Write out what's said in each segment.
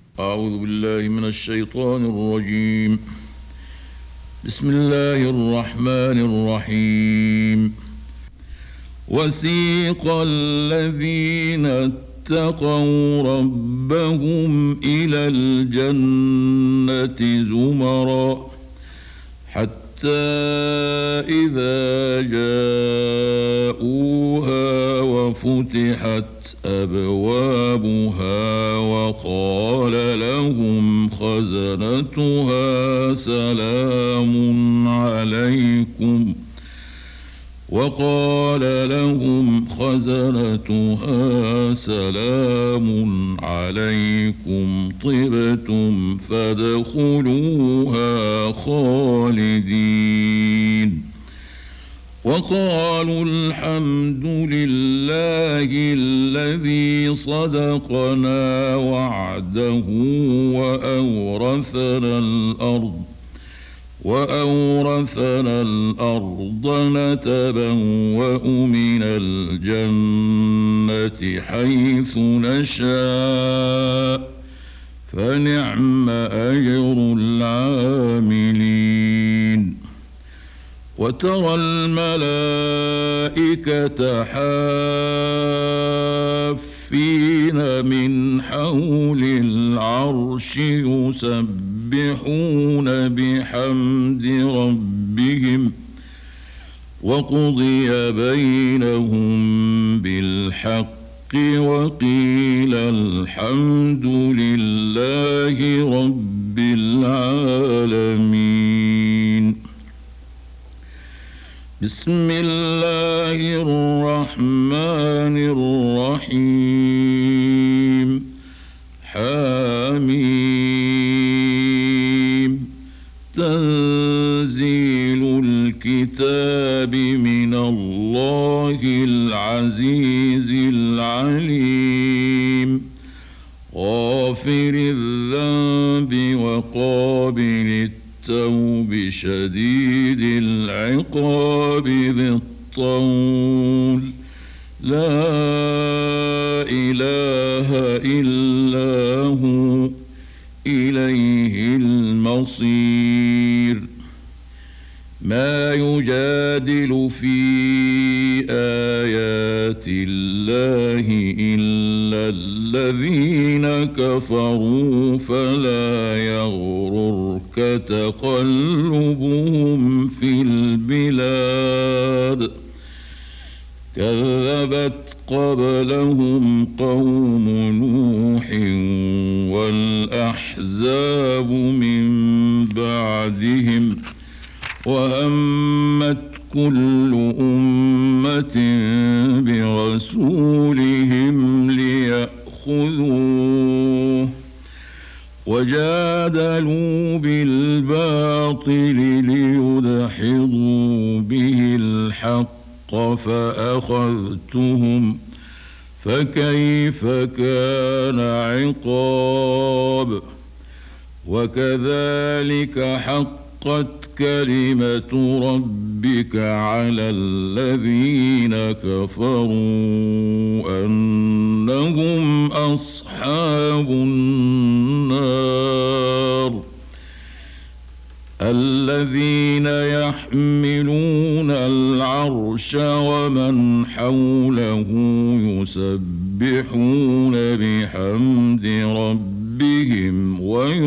أعوذ بالله من الشيطان الرجيم. بسم الله الرحمن الرحيم. وسيق الذين اتقوا ربهم إلى الجنة زمرا حتى إذا جاءوها وفتحت أبوابها وقال لهم خزنتها سلام عليكم طبتم فادخلوها خالدين. وقالوا الحمد لله الذي صدقنا وعده وأورثنا الأرض نتبوأ من الجنة حيث نشاء فنعم أجر العاملين. وترى الملائكة حافين من حول العرش يسبحون بحمد ربهم وقضي بينهم بالحق وقيل الحمد لله رب العالمين. بسم الله الرحمن الرحيم. حميم. تنزيل الكتاب من الله العزيز العليم. غافر الذنب وقابل التوب شديد العقاب ذي الطول. لا إله إلا هو إليه المصير. ما يجادل في آيات الله إلا الذين كفروا فلا يغررك تقلبهم في البلاد. كذبت قبلهم قوم نوح والأحزاب من بعدهم وهمت كل أمة برسولهم ليأخذوه وجادلوا بالباطل ليدحضوا به الحق فأخذتهم فكيف كان عقاب. وكذلك حقت كلمة ربك على الذين كفروا أنهم أصحاب النار. الذين يحملون العرش ومن حوله يسبحون بحمد ربهم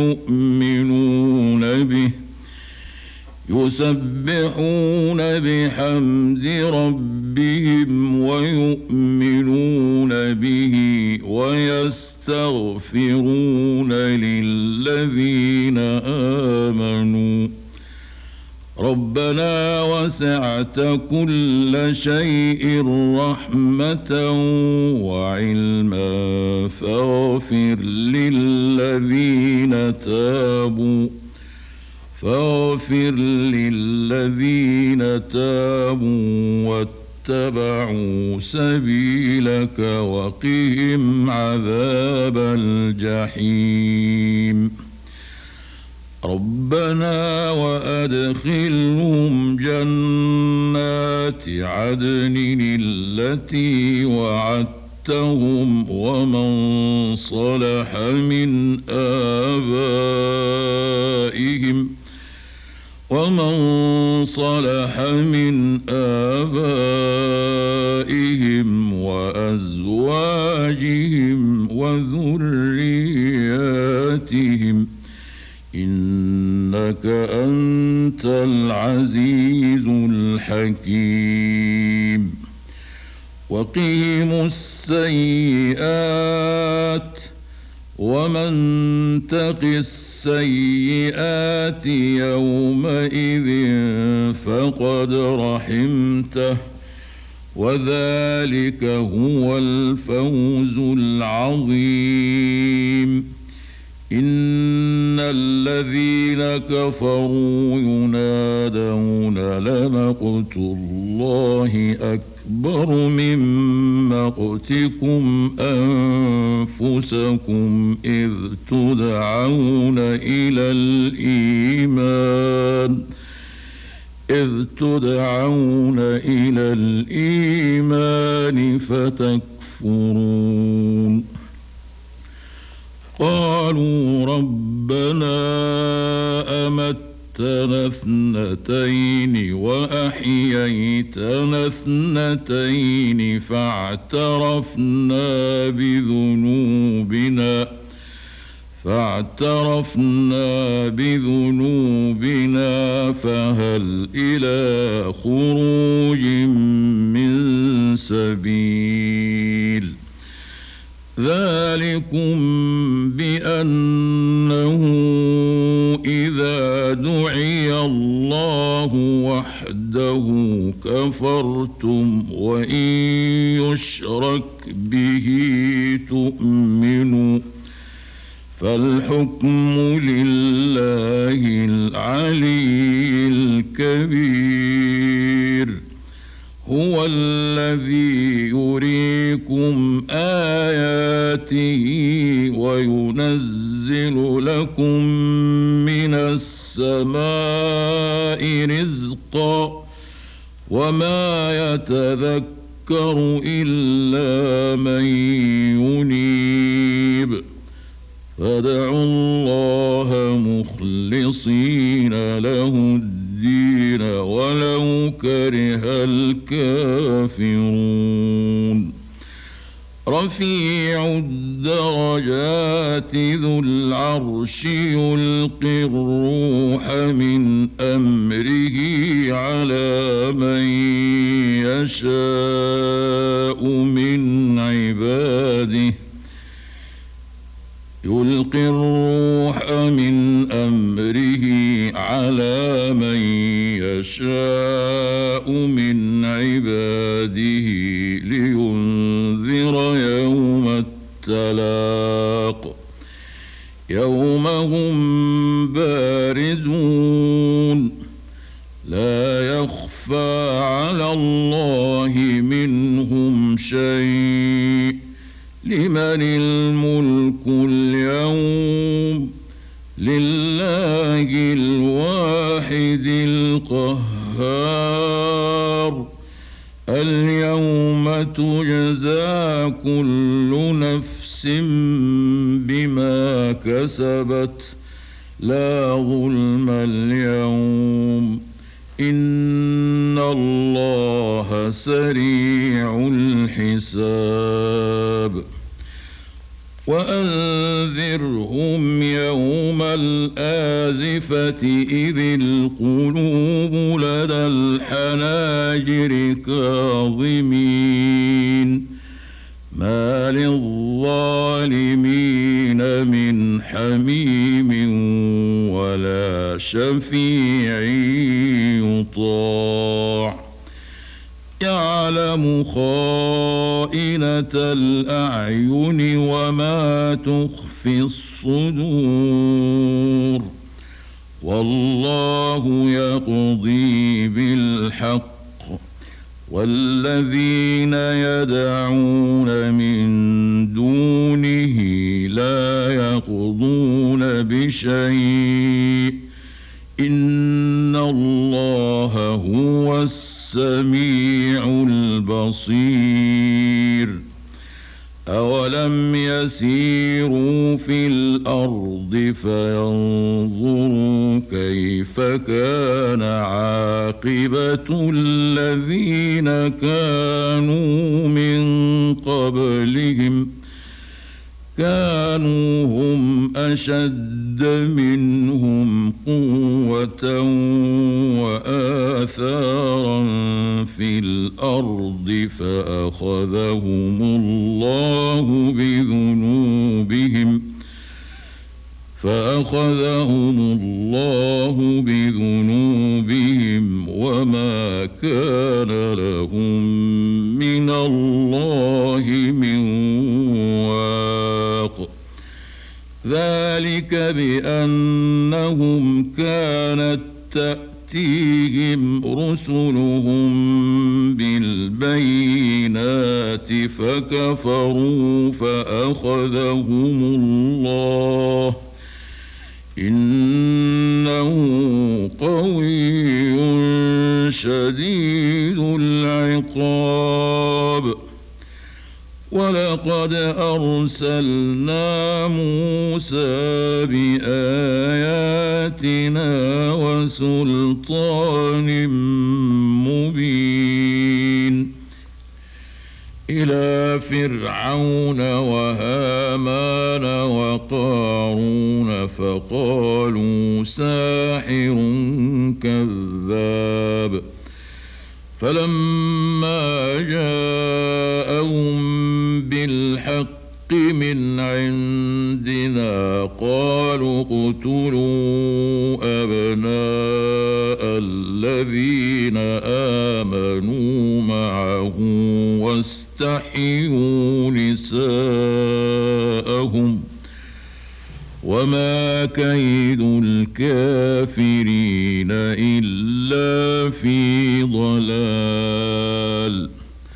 ويؤمنون به ويستغفرون للذين آمنوا ربنا وسعت كل شيء رحمة وعلما فاغفر للذين تابوا واتبعوا سبيلك وقهم عذاب الجحيم. ربنا وأدخلهم جنات عدن التي وعدت تحتهم ومن صلح من آبائهم وأزواجهم وذرياتهم إنك أنت العزيز الحكيم وقهم السيئات ومن تق السيئات يومئذ فقد رحمته وذلك هو الفوز العظيم إن الذين كفروا ينادون لمقت الله أكبر من مقتكم أنفسكم إذ تدعون إلى الإيمان فتكفرون قالوا ربنا أمتنا اثنتين وأحييتنا اثنتين فاعترفنا بذنوبنا فهل إلى خروج من سبيل ذلكم بأنه إذا دعي الله وحده كفرتم وإن يشرك به تؤمنوا فالحكم لله العلي الكبير هو الذي يريكم آياته وينزل لكم من السماء رزقا وما يتذكر إلا من ينيب فادعوا الله مخلصين له الدين ولو كره الكافرون رفيع الدرجات ذو العرش يلقي الروح من أمره على من يشاء من عباده لينذر يوم التلاق يوم هم بارزون لا يخفى على الله منهم شيء لمن الملك اليوم لله الواحد القهار اليوم تجزى كل نفس بما كسبت لا ظلم اليوم إن الله سريع الحساب وأنذرهم يوم الآزفة إذ القلوب لدى الحناجر كاظمين ما للظالمين من حميم ولا شفيع يطاع يعلم خائنة الأعين وما تخفي الصدور والله يقضي بالحق والذين يدعون من دونه لا يقضون بشيء إن الله هو السميع البصير أولم يسيروا في الأرض فينظروا كيف كان عاقبة الذين كانوا من قبلهم كانوا هم أشد منهم قوة وآثارا في الأرض فأخذهم الله بذنوبهم وما كان لهم من الله من واق ذلك بأنهم كانت تأتيهم رسلهم بالبينات فكفروا فأخذهم الله إنه قوي شديد العقاب ولقد أرسلنا موسى بآياتنا وسلطان مبين إلى فرعون وهامان وقارون فقالوا ساحر كذاب فلما جاءهم بالحق من عندنا قالوا اقتلوا أبناء الذين آمنوا معه واستحيوا نساءهم وما كيد الكافرين إلا في ضلال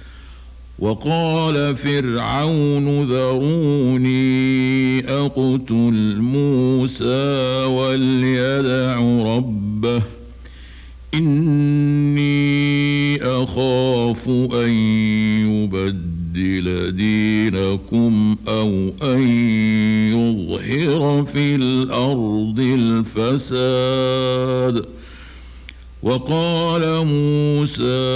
وقال فرعون ذروني أقتل موسى وليدع ربه إني أخاف أن يبدل دينكم أو أن يظهر في الأرض الفساد وقال موسى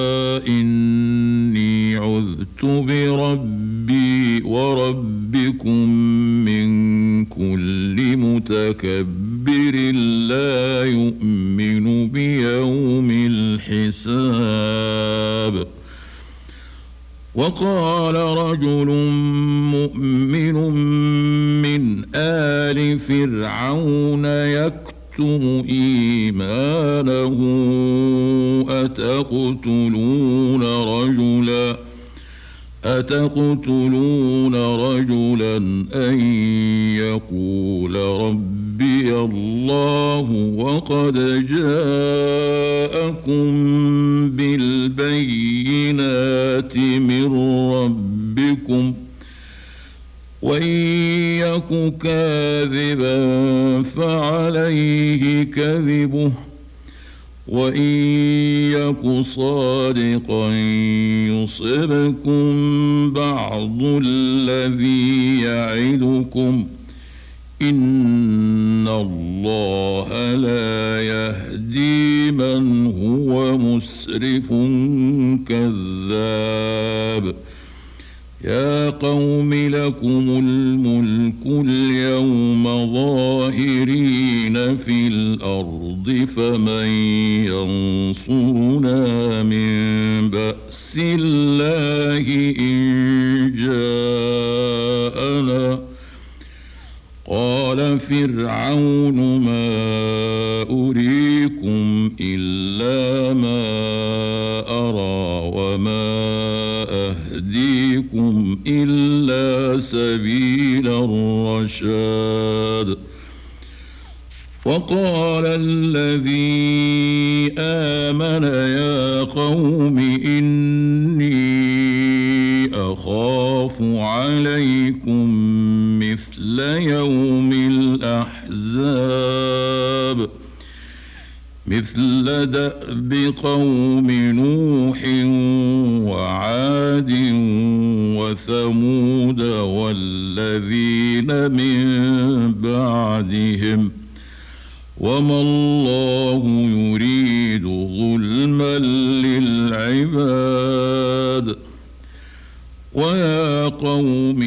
إني عذت بربي وربكم من كل متكبر لا يؤمن بيوم الحساب وقال رجل مؤمن من آل فرعون يكتم إيمانه أتقتلون رجلا أن يقول ربي الله وقد جاءكم بالبينات من ربكم وإن يك كاذبا فعليه كذبه وإن يك صادقا يصبكم بعض الذي يعدكم إن الله لا يهدي من هو مسرف كذاب يا قوم لكم الملك اليوم ظاهرين في الأرض فمن ينصرنا من بأس الله إن جاءنا قال فرعون ما أريكم إلا ما أرى وما أهديكم إلا سبيل الرشاد وقال الذي آمن يا قوم إني أخاف عليكم مثل يوم الأحزاب مثل دأب قوم نوح وعاد وثمود والذين من بعدهم وما الله يريد ظلما للعباد ويا قوم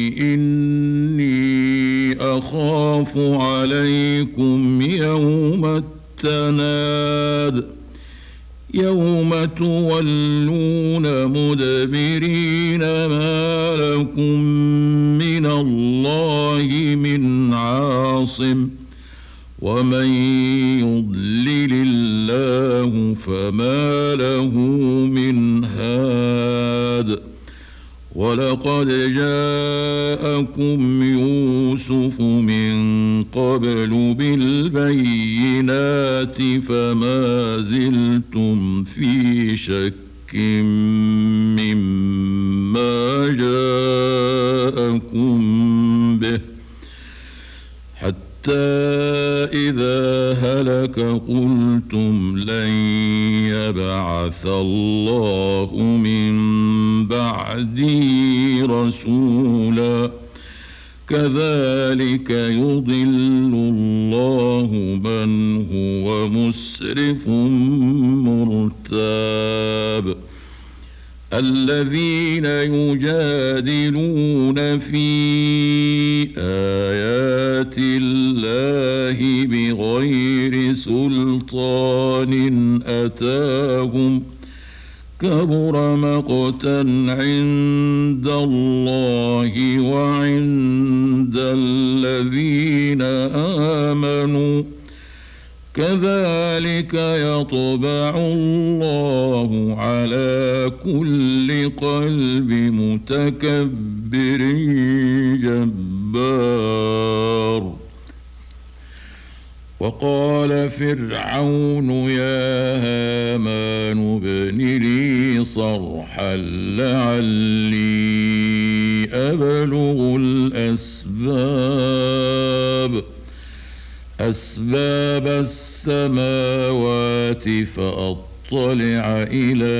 إني أخاف عليكم يوم التناد يوم تولون مدبرين ما لكم من الله من عاصم ومن يضلل الله فما له من هاد ولقد جاءكم يوسف من قبل بالبينات فما زلتم في شك مما جاءكم به حتى إذا هلك قلتم لن يبعث الله من بعدي رسولا كذلك يضل الله من هو مسرف مرتاب الذين يجادلون في آيات الله بغير سلطان أتاهم كبر مقتا عند الله وعند الذين آمنوا كذلك يطبع الله على كل قلب متكبر جبار وقال فرعون يا هامان ابن لي صرحا لعلي أبلغ أسباب السماوات فأطلع إلى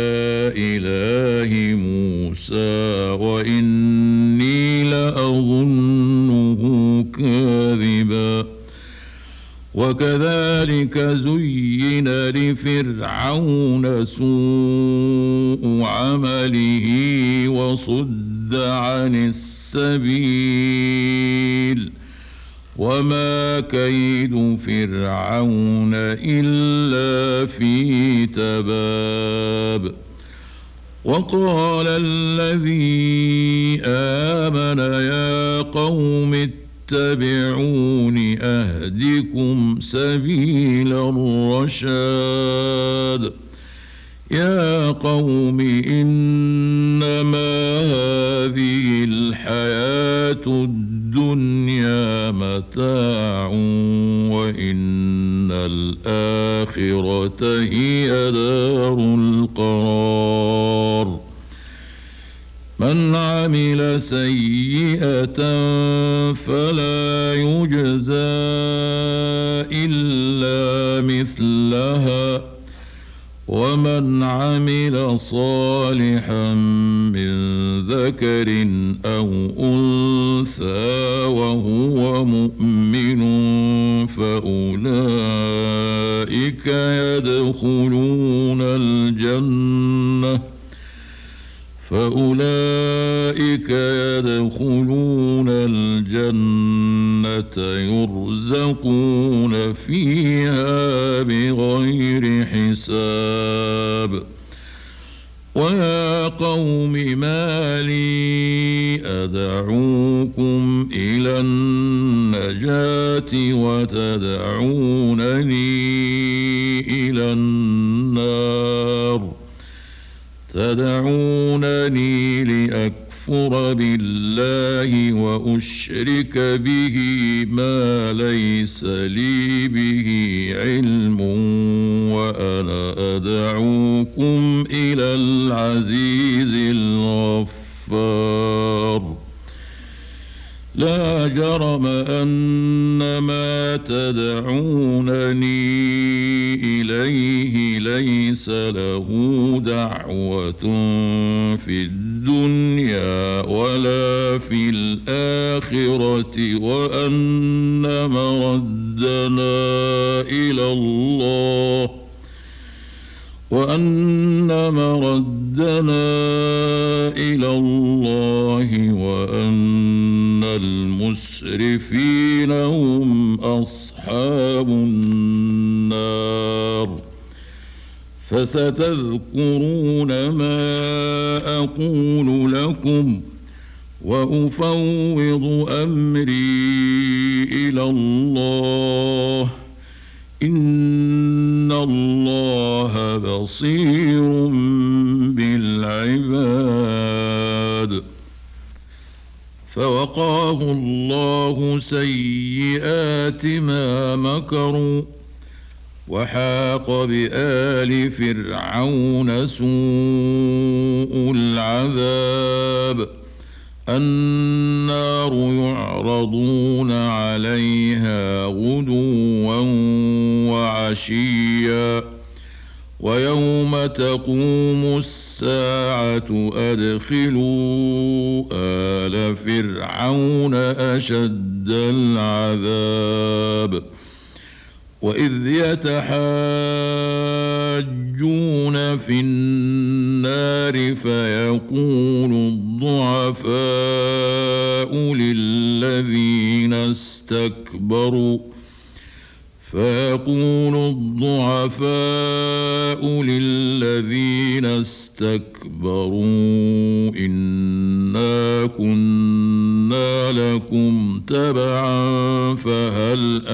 إله موسى وإني لأظنه كاذبا وكذلك زين لفرعون سوء عمله وصد عن السبيل وما كيد فرعون إلا في تباب وقال الذي آمن يا قوم اتبعون أهدكم سبيل الرشاد يا قوم إنما هذه الحياة الدنيا متاع وإن الآخرة هي دار القرار من عمل سيئة فلا يجزى إلا مثلها ومن عمل صالحا من ذكر أو أنثى وهو مؤمن فأولئك يدخلون الجنة يرزقون فيها بغير حساب ويا قوم ما لي أدعوكم إلى النجاة وتدعونني إلى النار تدعونني لأكفر بالله وأشرك به ما ليس لي به علم وأنا أدعوكم إلى العزيز الغفار لا جرم أن ما تدعونني إليه ليس له دعوة في الدنيا ولا في الآخرة وأن مردنا إلى الله وأن المسرفين هم أصحاب النار. فستذكرون ما أقول لكم وأفوض أمري إلى الله إن الله بصير بالعباد. فوقاه الله سيئات ما مكروا وحاق بآل فرعون سوء العذاب. النار يعرضون عليها غدوا وعشيا ويوم تقوم الساعة أدخلوا آل فرعون أشد العذاب. وإذ يتحاجون في النار فيقول الضعفاء للذين استكبروا إنا كنا لكم تبعا فهل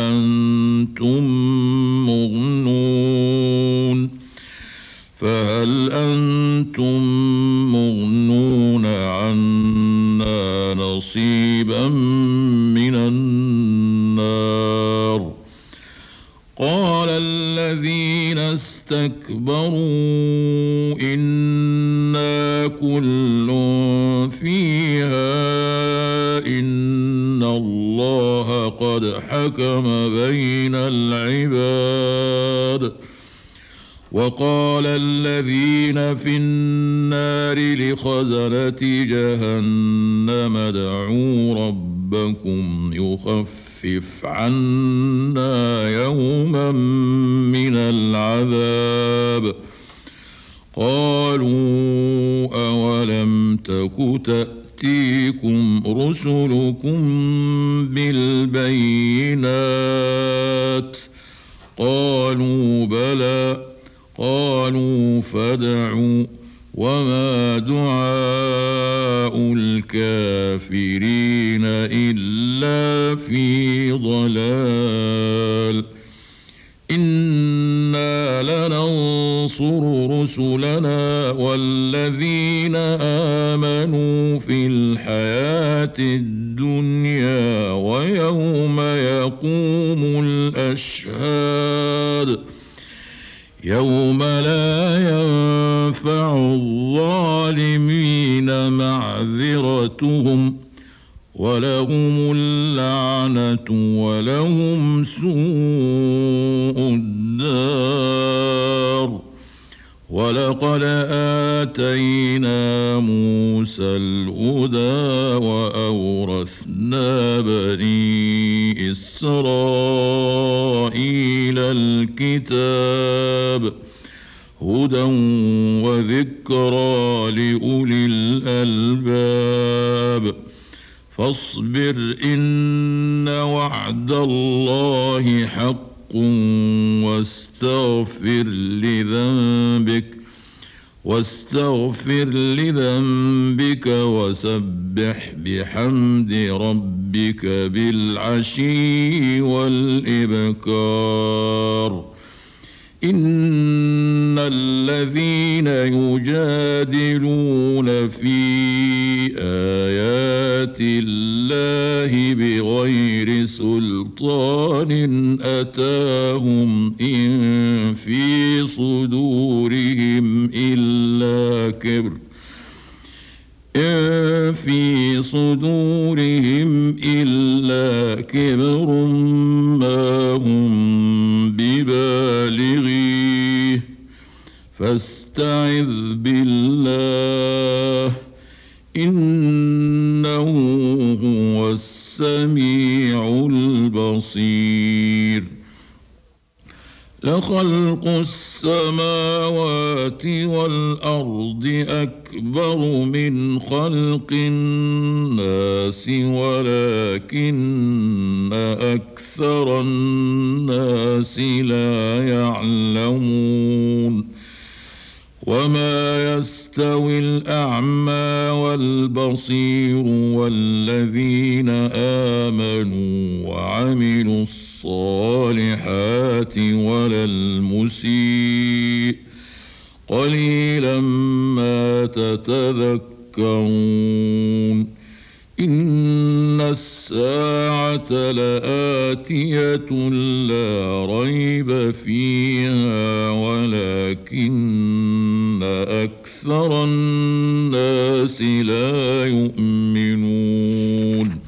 أنتم مغنون عنا نصيبا من النار. قال الذين استكبروا إنا كل فيها إن الله قد حكم بين العباد. وقال الذين في النار لخزنة جهنم ادعوا ربكم يخفف عنا يوما من العذاب. قالوا أولم تك تأتيكم رسلكم بالبينات قالوا بلى قالوا فادعوا وما دعاء الكافرين إلا في ضلال. إنا لننصر رسلنا والذين آمنوا في الحياة الدنيا ويوم يقوم الأشهاد يوم لا ينفع الظالمين معذرتهم ولهم اللعنة ولهم سوء الدار. ولقد آتينا موسى الهدى وأورثنا بني إسرائيل الكتاب هدى وذكرى لأولي الألباب. فاصبر إن وعد الله حق واستغفر لذنبك وسبح بحمد ربك بالعشي والإبكار. إن الذين يجادلون في آيات الله بغير سلطان أتاهم إن في صدورهم إن في صدورهم إلا كبر ما هم ببالغيه فاستعذ بالله إنه هو السميع البصير. لخلق السماوات والأرض أكبر من خلق الناس ولكن أكثر الناس لا يعلمون. وما يستوي الأعمى والبصير والذين آمنوا وعملوا الصالحات ولا المسيء قليلا ما تتذكرون. إن الساعة لآتية لا ريب فيها ولكن أكثر الناس لا يؤمنون.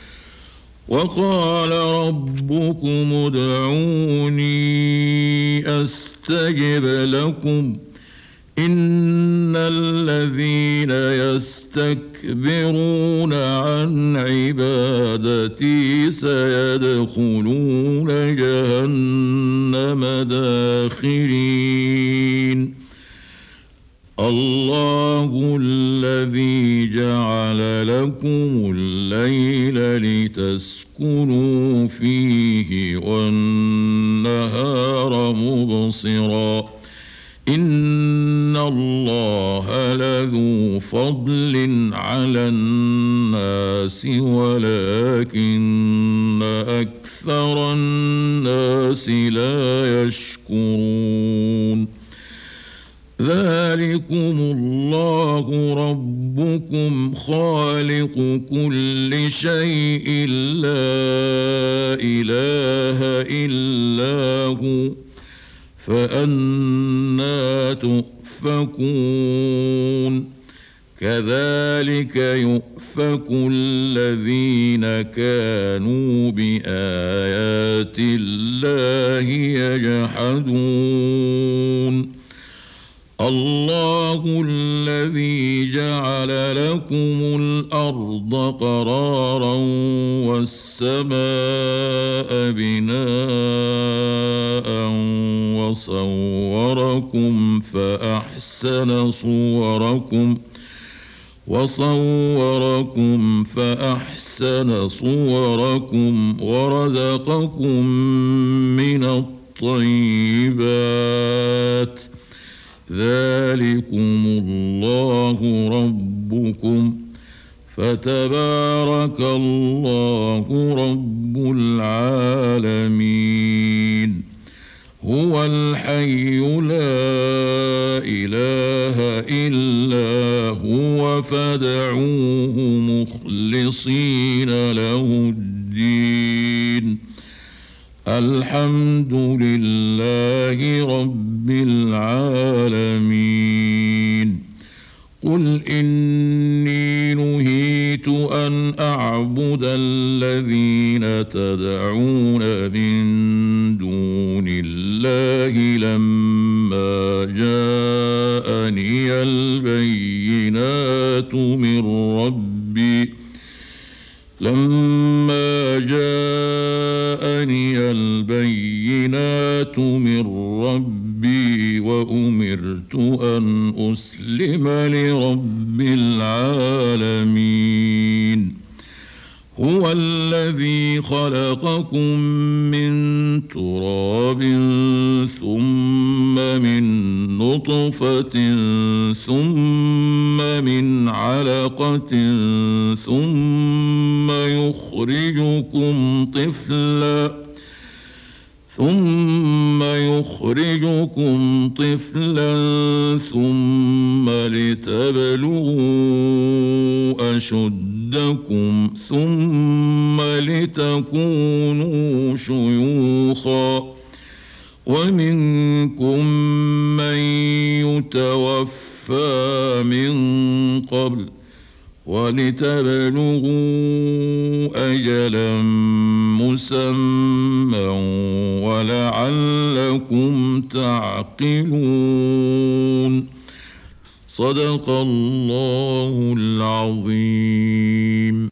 وقال ربكم ادعوني أستجب لكم إن الذين يستكبرون عن عبادتي سيدخلون جهنم داخرين. الله الذي جعل لكم الليل لتسكنوا فيه والنهار مبصرا إن الله لذو فضل على الناس ولكن أكثر الناس لا يشكرون. ذلكم الله ربكم خالق كل شيء لا إله إلا هو فأنى تؤفكون. كذلك يؤفك الذين كانوا بآيات الله يجحدون. الله الذي جعل لكم الأرض قرارا والسماء بناء وصوركم فأحسن صوركم ورزقكم من الطيبات. ذلكم الله ربكم فتبارك الله رب العالمين. هو الحي لا إله إلا هو فادعوه مخلصين له الدين. الحمد لله رب العالمين. قل إني نهيت أن أعبد الذين تدعون من دون الله لما جاءني البينات من ربي وأمرت أن أسلم لرب العالمين. هو الذي خلقكم من تراب ثم من نطفة ثم من علقة ثم يخرجكم طفلا ثم لتبلغوا أشدكم ثم لتكونوا شيوخا ومنكم من يتوفى من قبل ولتبلغوا أجلا مسمى ولعلكم تعقلون. صدق الله العظيم.